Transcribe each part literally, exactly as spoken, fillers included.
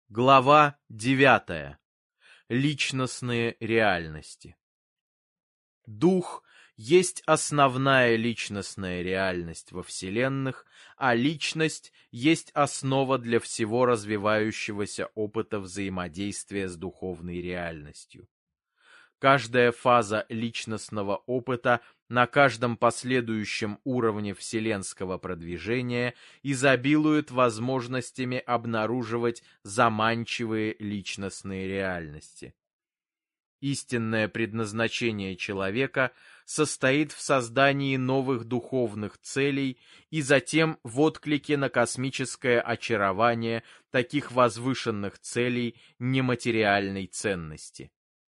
Глава девятая. Личностные реальности. Дух есть основная личностная реальность во вселенных, а личность есть основа для всего развивающегося опыта взаимодействия с духовной реальностью. Каждая фаза личностного опыта на каждом последующем уровне вселенского продвижения изобилует возможностями обнаруживать заманчивые личностные реальности. Истинное предназначение человека состоит в создании новых духовных целей и затем в отклике на космическое очарование таких возвышенных целей нематериальной ценности.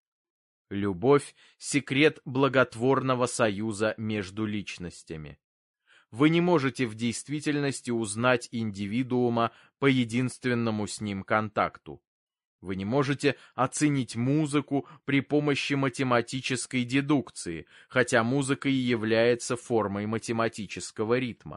Любовь – секрет благотворного союза между личностями. Вы не можете в действительности узнать индивидуума по единственному с ним контакту. Вы не можете оценить музыку при помощи математической дедукции, хотя музыка и является формой математического ритма.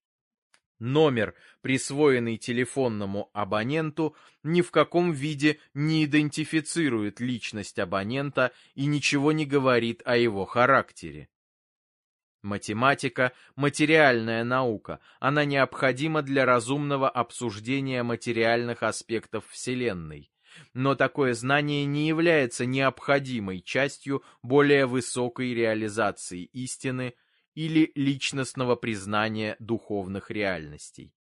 Номер, присвоенный телефонному абоненту, ни в каком виде не идентифицирует личность абонента и ничего не говорит о его характере. Математика – материальная наука, она необходима для разумного обсуждения материальных аспектов Вселенной. Но такое знание не является необходимой частью более высокой реализации истины или личностного признания духовных реальностей.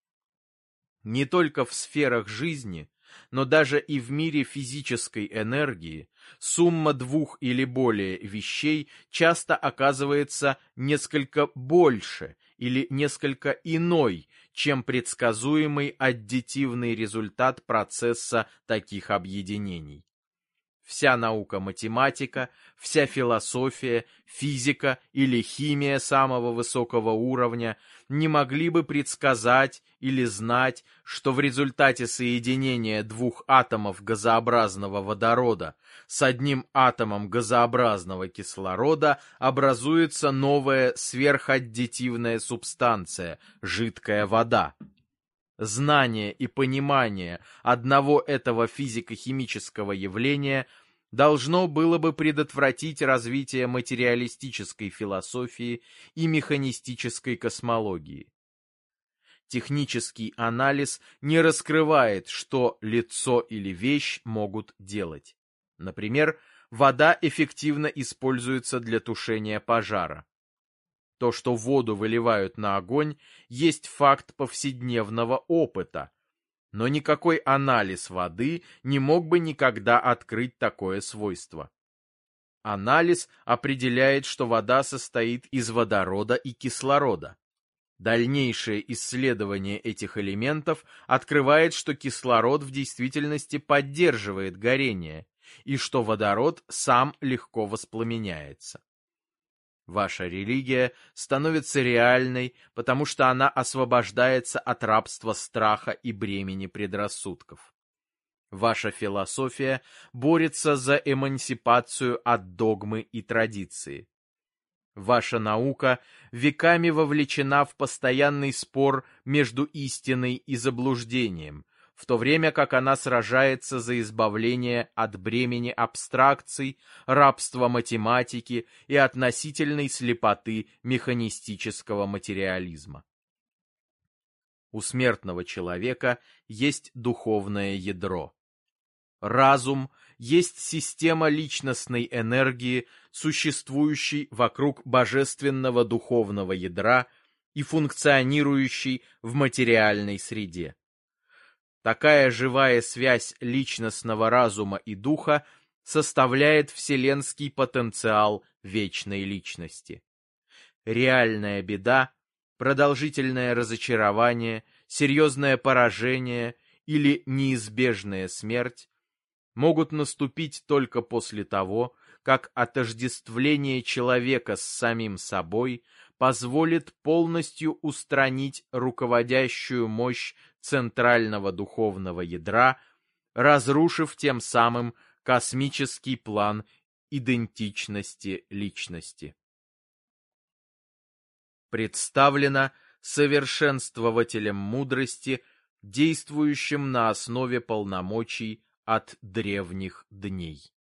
Не только в сферах жизни, но даже и в мире физической энергии сумма двух или более вещей часто оказывается несколько больше или несколько иной, чем предсказуемый аддитивный результат процесса таких объединений. Вся наука-математика, вся философия, физика или химия самого высокого уровня не могли бы предсказать или знать, что в результате соединения двух атомов газообразного водорода с одним атомом газообразного кислорода образуется новая сверхаддитивная субстанция – жидкая вода. Знание и понимание одного этого физико-химического явления должно было бы предотвратить развитие материалистической философии и механистической космологии. Технический анализ не раскрывает, что лицо или вещь могут делать. Например, вода эффективно используется для тушения пожара. То, что воду выливают на огонь, есть факт повседневного опыта, но никакой анализ воды не мог бы никогда открыть такое свойство. Анализ определяет, что вода состоит из водорода и кислорода. Дальнейшее исследование этих элементов открывает, что кислород в действительности поддерживает горение, и что водород сам легко воспламеняется. Ваша религия становится реальной, потому что она освобождается от рабства страха и бремени предрассудков. Ваша философия борется за эмансипацию от догмы и традиции. Ваша наука веками вовлечена в постоянный спор между истиной и заблуждением, в то время как она сражается за избавление от бремени абстракций, рабства математики и относительной слепоты механистического материализма. У смертного человека есть духовное ядро. Разум есть система личностной энергии, существующей вокруг божественного духовного ядра и функционирующей в материальной среде. Такая живая связь личностного разума и духа составляет вселенский потенциал вечной личности. Реальная беда, продолжительное разочарование, серьезное поражение или неизбежная смерть могут наступить только после того, как отождествление человека с самим собой позволит полностью устранить руководящую мощь центрального духовного ядра, разрушив тем самым космический план идентичности личности. Представлено совершенствователем мудрости действующем на основе полномочий от древних дней.